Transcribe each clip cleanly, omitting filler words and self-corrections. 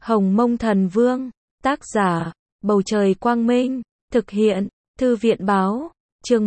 Hồng Mông Thần Vương, tác giả, Bầu Trời Quang Minh, thực hiện, Thư viện Báo, chương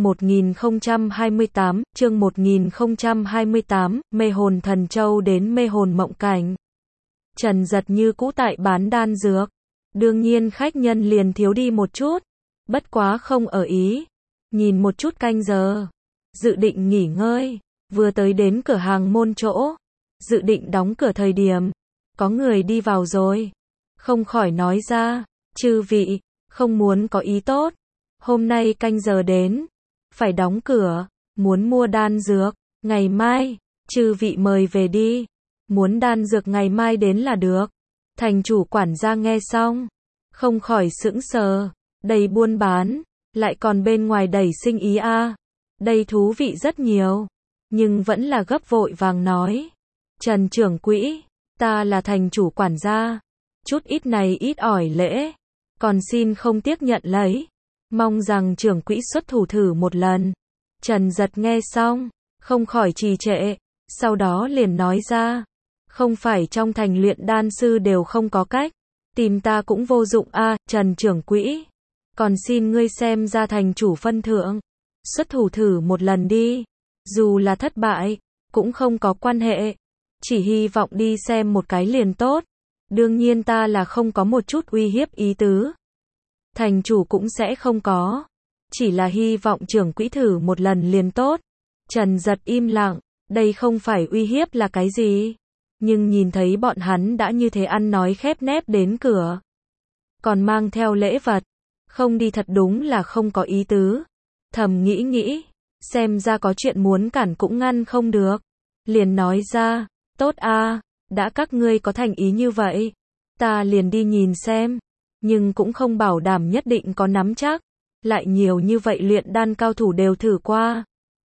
1028, Mê Hồn Thần Châu đến Mê Hồn Mộng Cảnh. Trần Dật như cũ tại bán đan dược, đương nhiên khách nhân liền thiếu đi một chút, bất quá không ở ý, nhìn một chút canh giờ, dự định nghỉ ngơi, vừa tới đến cửa hàng môn chỗ, dự định đóng cửa thời điểm, có người đi vào rồi, không khỏi nói ra, chư vị, không muốn có ý tốt, hôm nay canh giờ đến, phải đóng cửa, muốn mua đan dược, ngày mai, chư vị mời về đi, muốn đan dược ngày mai đến là được. Thành chủ quản gia nghe xong, không khỏi sững sờ, đây buôn bán, lại còn bên ngoài đẩy sinh ý a, đây thú vị rất nhiều, nhưng vẫn là gấp vội vàng nói, Trần trưởng quỹ, ta là thành chủ quản gia, chút ít này ít ỏi lễ, còn xin không tiếc nhận lấy, mong rằng trưởng quỹ xuất thủ thử một lần. Trần Dật nghe xong, không khỏi trì trệ, sau đó liền nói ra, không phải trong thành luyện đan sư đều không có cách, tìm ta cũng vô dụng a, Trần trưởng quỹ, còn xin ngươi xem ra thành chủ phân thượng, xuất thủ thử một lần đi, dù là thất bại, cũng không có quan hệ, chỉ hy vọng đi xem một cái liền tốt, đương nhiên ta là không có một chút uy hiếp ý tứ. Thành chủ cũng sẽ không có, chỉ là hy vọng trưởng quỹ thử một lần liền tốt. Trần Dật im lặng, đây không phải uy hiếp là cái gì, nhưng nhìn thấy bọn hắn đã như thế ăn nói khép nép đến cửa, còn mang theo lễ vật, không đi thật đúng là không có ý tứ. Thầm nghĩ, xem ra có chuyện muốn cản cũng ngăn không được, liền nói ra, tốt a, đã các ngươi có thành ý như vậy, ta liền đi nhìn xem, nhưng cũng không bảo đảm nhất định có nắm chắc, lại nhiều như vậy luyện đan cao thủ đều thử qua.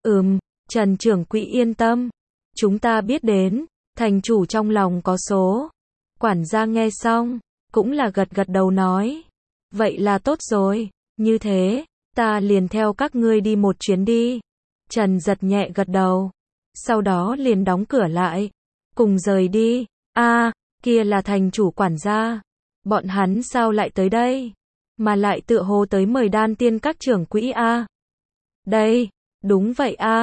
Trần trưởng quỹ yên tâm, chúng ta biết đến, thành chủ trong lòng có số. Quản gia nghe xong, cũng là gật gật đầu nói, vậy là tốt rồi, như thế, ta liền theo các ngươi đi một chuyến đi. Trần Dật nhẹ gật đầu, sau đó liền đóng cửa lại, cùng rời đi. Kia là thành chủ quản gia, bọn hắn sao lại tới đây, mà lại tựa hồ tới mời đan tiên các trưởng quỹ a. Đây, đúng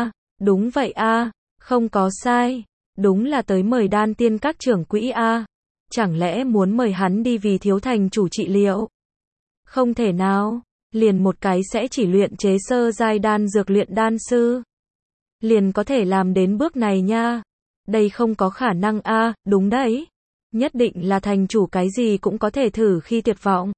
vậy a, không có sai, đúng là tới mời đan tiên các trưởng quỹ a, chẳng lẽ muốn mời hắn đi vì thiếu thành chủ trị liệu? Không thể nào, liền một cái sẽ chỉ luyện chế sơ giai đan dược luyện đan sư, liền có thể làm đến bước này nha, đây không có khả năng a, đúng đấy, nhất định là thành chủ cái gì cũng có thể thử khi tuyệt vọng.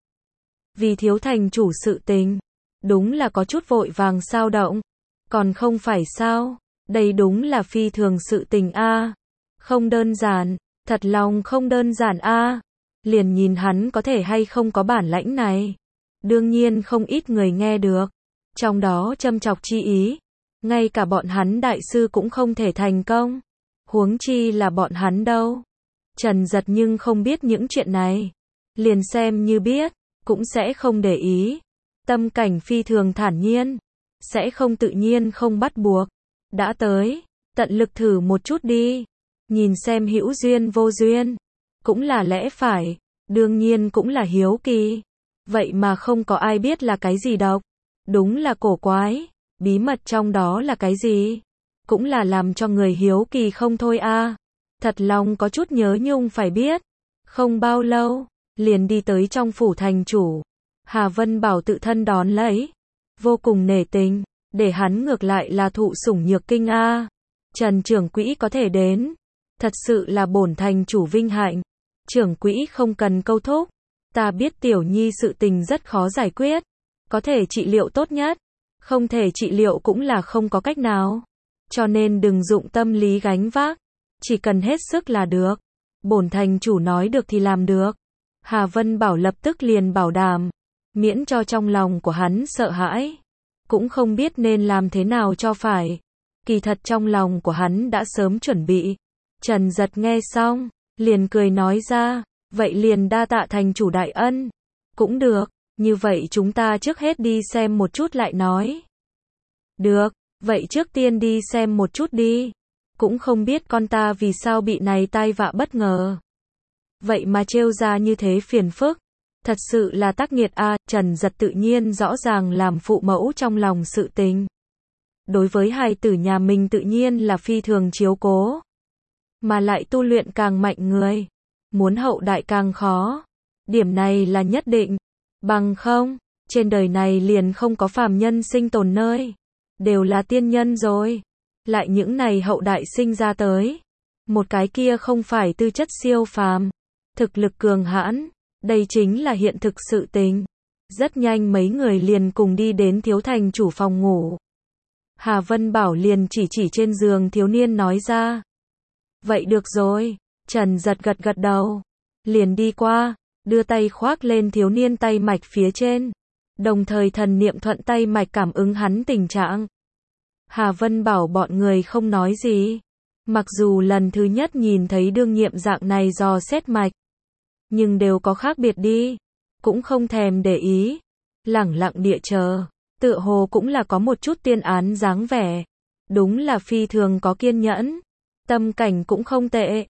Vì thiếu thành chủ sự tình, đúng là có chút vội vàng sao động, còn không phải sao, đây đúng là phi thường sự tình a, không đơn giản, thật lòng không đơn giản a, liền nhìn hắn có thể hay không có bản lãnh này. Đương nhiên không ít người nghe được, trong đó châm chọc chi ý, ngay cả bọn hắn đại sư cũng không thể thành công, huống chi là bọn hắn đâu. Trần Dật nhưng không biết những chuyện này, liền xem như biết, cũng sẽ không để ý, tâm cảnh phi thường thản nhiên, sẽ không tự nhiên không bắt buộc, đã tới, tận lực thử một chút đi, nhìn xem hữu duyên vô duyên, cũng là lẽ phải, đương nhiên cũng là hiếu kỳ, vậy mà không có ai biết là cái gì độc, đúng là cổ quái, bí mật trong đó là cái gì, cũng là làm cho người hiếu kỳ không thôi a. Thật lòng có chút nhớ nhung phải biết. Không bao lâu, liền đi tới trong phủ thành chủ. Hà Vân Bảo tự thân đón lấy, vô cùng nể tình, để hắn ngược lại là thụ sủng nhược kinh a. Trần trưởng quỹ có thể đến, thật sự là bổn thành chủ vinh hạnh. Trưởng quỹ không cần câu thúc, ta biết tiểu nhi sự tình rất khó giải quyết, có thể trị liệu tốt nhất, không thể trị liệu cũng là không có cách nào, cho nên đừng dụng tâm lý gánh vác, chỉ cần hết sức là được. Bổn thành chủ nói được thì làm được. Hà Vân Bảo lập tức liền bảo đảm, miễn cho trong lòng của hắn sợ hãi, cũng không biết nên làm thế nào cho phải. Kỳ thật trong lòng của hắn đã sớm chuẩn bị. Trần Dật nghe xong, liền cười nói ra, vậy liền đa tạ thành chủ đại ân. Cũng được, như vậy chúng ta trước hết đi xem một chút lại nói. Được, vậy trước tiên đi xem một chút đi. Cũng không biết con ta vì sao bị này tai vạ bất ngờ. vậy mà trêu ra như thế phiền phức. Thật sự là tác nghiệt a. Trần Giật tự nhiên rõ ràng làm phụ mẫu trong lòng sự tình. Đối với hài tử nhà mình tự nhiên là phi thường chiếu cố. Mà lại tu luyện càng mạnh người, muốn hậu đại càng khó. Điểm này là nhất định. Bằng không, trên đời này liền không có phàm nhân sinh tồn nơi. Đều là tiên nhân rồi. Lại những này hậu đại sinh ra tới. Một cái kia không phải tư chất siêu phàm, thực lực cường hãn. Đây chính là hiện thực sự tình. Rất nhanh mấy người liền cùng đi đến thiếu thành chủ phòng ngủ. Hà Vân Bảo liền chỉ trên giường thiếu niên nói ra. Vậy được rồi. Trần Giật gật gật đầu. Liền đi qua, đưa tay khoác lên thiếu niên tay mạch phía trên. Đồng thời thần niệm thuận tay mạch cảm ứng hắn tình trạng. Hà Vân Bảo bọn người không nói gì. Mặc dù lần thứ nhất nhìn thấy đương nhiệm dạng này dò xét mạch. Nhưng đều có khác biệt đi. Cũng không thèm để ý. Lẳng lặng địa chờ. Tựa hồ cũng là có một chút tiên án dáng vẻ. Đúng là phi thường có kiên nhẫn. Tâm cảnh cũng không tệ.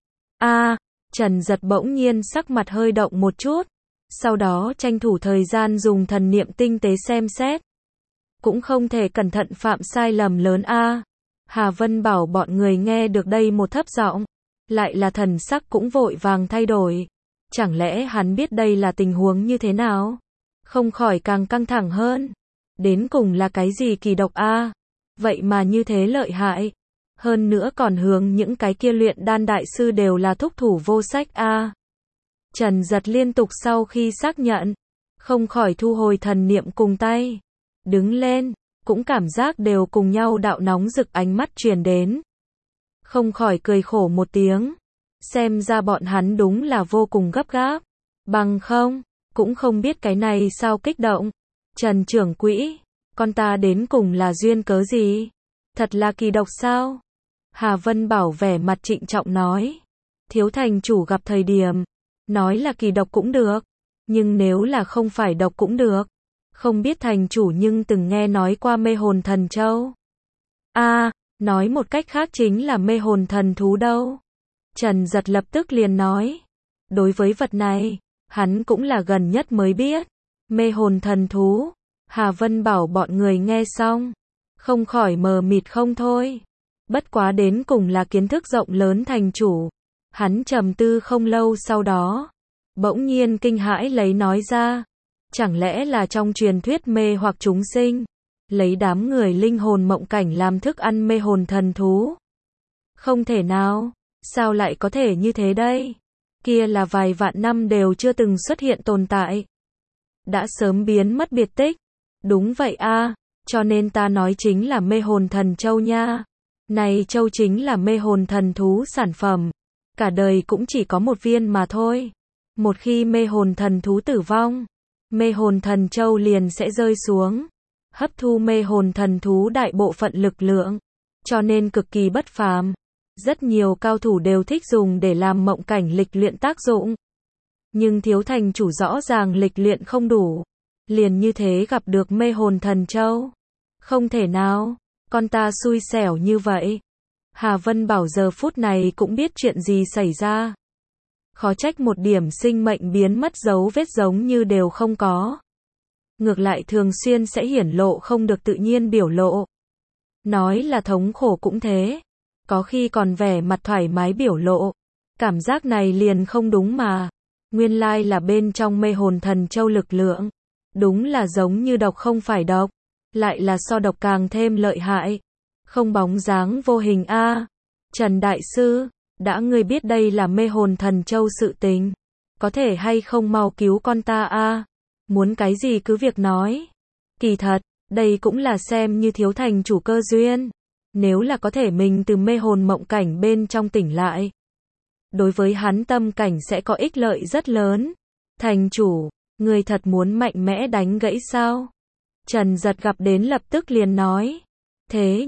Trần Giật bỗng nhiên sắc mặt hơi động một chút. Sau đó tranh thủ thời gian dùng thần niệm tinh tế xem xét. Cũng không thể cẩn thận phạm sai lầm lớn a. Hà Vân Bảo bọn người nghe được đây một thấp giọng. Lại là thần sắc cũng vội vàng thay đổi. Chẳng lẽ hắn biết đây là tình huống như thế nào? Không khỏi càng căng thẳng hơn. Đến cùng là cái gì kỳ độc a? Vậy mà như thế lợi hại. Hơn nữa còn hướng những cái kia luyện đan đại sư đều là thúc thủ vô sách a. Trần Giật liên tục sau khi xác nhận, không khỏi thu hồi thần niệm cùng tay. Đứng lên, cũng cảm giác đều cùng nhau đạo nóng rực ánh mắt truyền đến. Không khỏi cười khổ một tiếng. Xem ra bọn hắn đúng là vô cùng gấp gáp. Bằng không, cũng không biết cái này sao kích động. Trần trưởng quỹ, con ta đến cùng là duyên cớ gì? Thật là kỳ độc sao? Hà Vân Bảo vẻ mặt trịnh trọng nói. Thiếu thành chủ gặp thời điểm, nói là kỳ độc cũng được. Nhưng nếu là không phải độc cũng được. Không biết thành chủ nhưng từng nghe nói qua mê hồn thần châu. Nói một cách khác chính là mê hồn thần thú đâu. Trần Giật lập tức liền nói. Đối với vật này, hắn cũng là gần nhất mới biết. Mê hồn thần thú. Hà Vân Bảo bọn người nghe xong. Không khỏi mờ mịt không thôi. Bất quá đến cùng là kiến thức rộng lớn thành chủ. Hắn trầm tư không lâu sau đó. Bỗng nhiên kinh hãi lấy nói ra. Chẳng lẽ là trong truyền thuyết mê hoặc chúng sinh. Lấy đám người linh hồn mộng cảnh làm thức ăn mê hồn thần thú. Không thể nào. Sao lại có thể như thế đây? Kia là vài vạn năm đều chưa từng xuất hiện tồn tại. Đã sớm biến mất biệt tích. Đúng vậy a, cho nên ta nói chính là mê hồn thần châu nha. Này châu chính là mê hồn thần thú sản phẩm. Cả đời cũng chỉ có một viên mà thôi. Một khi mê hồn thần thú tử vong, mê hồn thần châu liền sẽ rơi xuống. Hấp thu mê hồn thần thú đại bộ phận lực lượng. Cho nên cực kỳ bất phàm. Rất nhiều cao thủ đều thích dùng để làm mộng cảnh lịch luyện tác dụng. Nhưng thiếu thành chủ rõ ràng lịch luyện không đủ. Liền như thế gặp được mê hồn thần châu. Không thể nào, con ta xui xẻo như vậy. Hà Vân Bảo giờ phút này cũng biết chuyện gì xảy ra. Khó trách một điểm sinh mệnh biến mất dấu vết giống như đều không có. Ngược lại thường xuyên sẽ hiển lộ không được tự nhiên biểu lộ. Nói là thống khổ cũng thế. Có khi còn vẻ mặt thoải mái biểu lộ. Cảm giác này liền không đúng mà. Nguyên lai là bên trong mê hồn thần châu lực lượng. Đúng là giống như độc không phải độc. Lại là so độc càng thêm lợi hại. Không bóng dáng vô hình a. Trần Đại Sư, đã ngươi biết đây là mê hồn thần châu sự tình. Có thể hay không mau cứu con ta a? Muốn cái gì cứ việc nói. Kỳ thật, đây cũng là xem như thiếu thành chủ cơ duyên. Nếu là có thể mình từ mê hồn mộng cảnh bên trong tỉnh lại. Đối với hắn tâm cảnh sẽ có ích lợi rất lớn. Thành chủ, người thật muốn mạnh mẽ đánh gãy sao? Trần Giật gặp đến lập tức liền nói. Thế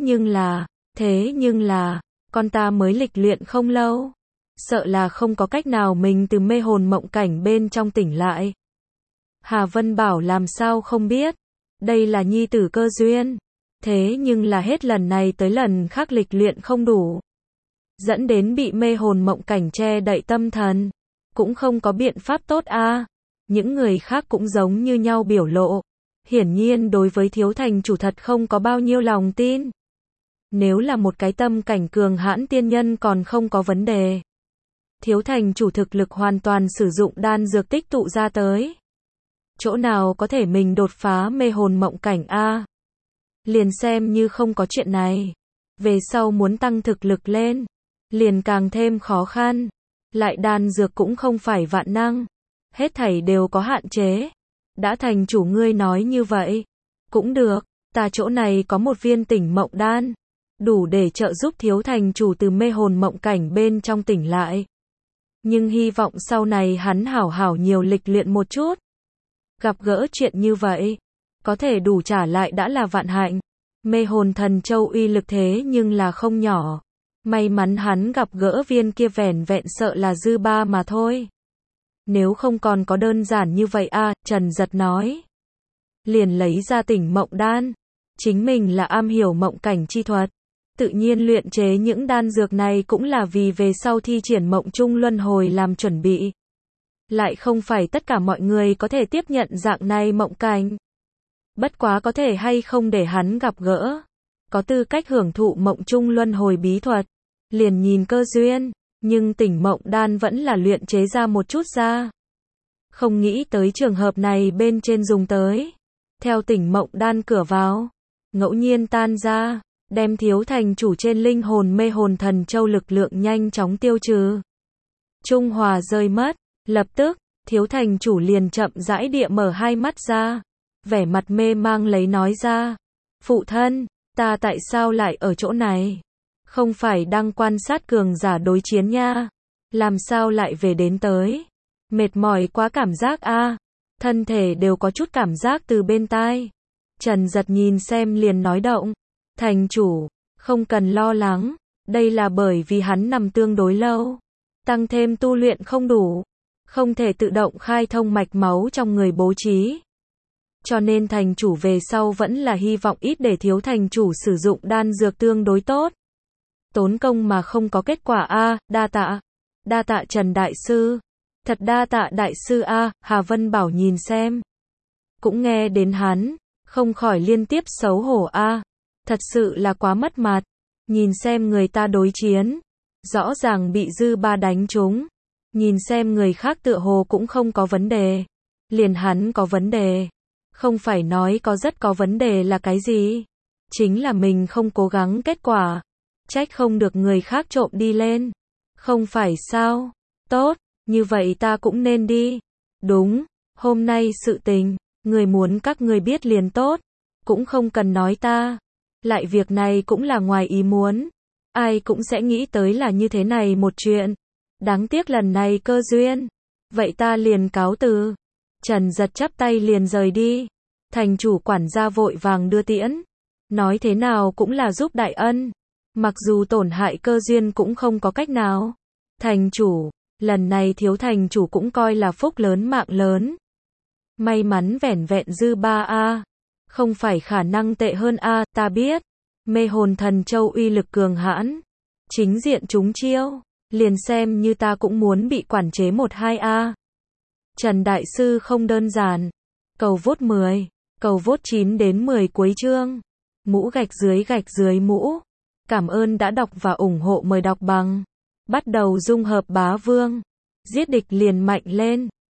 nhưng là, con ta mới lịch luyện không lâu. Sợ là không có cách nào mình từ mê hồn mộng cảnh bên trong tỉnh lại. Hà Vân Bảo làm sao không biết. Đây là nhi tử cơ duyên. Thế nhưng là hết lần này tới lần khác lịch luyện không đủ. Dẫn đến bị mê hồn mộng cảnh che đậy tâm thần. cũng không có biện pháp tốt a. Những người khác cũng giống như nhau biểu lộ. Hiển nhiên đối với thiếu thành chủ thật không có bao nhiêu lòng tin. Nếu là một cái tâm cảnh cường hãn tiên nhân còn không có vấn đề. Thiếu thành chủ thực lực hoàn toàn sử dụng đan dược tích tụ ra tới. Chỗ nào có thể mình đột phá mê hồn mộng cảnh a? Liền xem như không có chuyện này. Về sau muốn tăng thực lực lên, liền càng thêm khó khăn. Lại đan dược cũng không phải vạn năng. Hết thảy đều có hạn chế. Đã thành chủ ngươi nói như vậy. Cũng được, ta chỗ này có một viên tỉnh mộng đan. Đủ để trợ giúp thiếu thành chủ từ mê hồn mộng cảnh bên trong tỉnh lại. Nhưng hy vọng sau này hắn hảo hảo nhiều lịch luyện một chút. Gặp gỡ chuyện như vậy, có thể đủ trả lại đã là vạn hạnh. Mê hồn thần châu uy lực thế nhưng là không nhỏ. May mắn hắn gặp gỡ viên kia vẻn vẹn sợ là dư ba mà thôi. Nếu không còn có đơn giản như vậy a, Trần Giật nói. Liền lấy ra tỉnh mộng đan. Chính mình là am hiểu mộng cảnh chi thuật. Tự nhiên luyện chế những đan dược này cũng là vì về sau thi triển mộng chung luân hồi làm chuẩn bị. Lại không phải tất cả mọi người có thể tiếp nhận dạng này mộng cảnh. Bất quá có thể hay không để hắn gặp gỡ. Có tư cách hưởng thụ mộng chung luân hồi bí thuật. Liền nhìn cơ duyên. Nhưng tỉnh mộng đan vẫn là luyện chế ra một chút ra. Không nghĩ tới trường hợp này bên trên dùng tới. Theo tỉnh mộng đan cửa vào. Ngẫu nhiên tan ra. Đem thiếu thành chủ trên linh hồn mê hồn thần châu lực lượng nhanh chóng tiêu trừ. Trung hòa rơi mất. Lập tức, thiếu thành chủ liền chậm rãi địa mở hai mắt ra. Vẻ mặt mê mang lấy nói ra. Phụ thân, ta tại sao lại ở chỗ này? Không phải đang quan sát cường giả đối chiến nha. Làm sao lại về đến tới? Mệt mỏi quá cảm giác a. Thân thể đều có chút cảm giác từ bên tai. Trần Giật nhìn xem liền nói động. Thành chủ, không cần lo lắng. Đây là bởi vì hắn nằm tương đối lâu. Tăng thêm tu luyện không đủ. Không thể tự động khai thông mạch máu trong người bố trí. Cho nên thành chủ về sau vẫn là hy vọng ít để thiếu thành chủ sử dụng đan dược tương đối tốt. Tốn công mà không có kết quả a, đa tạ. Đa tạ Trần Đại Sư. Thật đa tạ Đại Sư a, Hà Vân Bảo nhìn xem. Cũng nghe đến hắn, không khỏi liên tiếp xấu hổ a. Thật sự là quá mất mặt. Nhìn xem người ta đối chiến. Rõ ràng bị dư ba đánh trúng. Nhìn xem người khác tựa hồ cũng không có vấn đề. Liền hắn có vấn đề. Không phải nói có rất có vấn đề là cái gì. Chính là mình không cố gắng kết quả. Trách không được người khác trộm đi lên. Không phải sao? Tốt, như vậy ta cũng nên đi. Đúng, hôm nay sự tình, người muốn các người biết liền tốt. Cũng không cần nói ta. Lại việc này cũng là ngoài ý muốn. Ai cũng sẽ nghĩ tới là như thế này một chuyện. Đáng tiếc lần này cơ duyên. Vậy ta liền cáo từ. Trần Giật chắp tay liền rời đi. Thành chủ quản gia vội vàng đưa tiễn. Nói thế nào cũng là giúp đại ân. Mặc dù tổn hại cơ duyên cũng không có cách nào. Thành chủ, lần này thiếu thành chủ cũng coi là phúc lớn mạng lớn. May mắn vẻn vẹn dư ba a. Không phải khả năng tệ hơn a, ta biết. Mê hồn thần châu uy lực cường hãn. Chính diện trúng chiêu. Liền xem như ta cũng muốn bị quản chế 1-2 a. Trần Đại Sư không đơn giản. Cầu vote 10. Cầu vote 9 đến 10 cuối chương. Mũ gạch dưới mũ. Cảm ơn đã đọc và ủng hộ, mời đọc bằng. Bắt đầu dung hợp bá vương. Giết địch liền mạnh lên.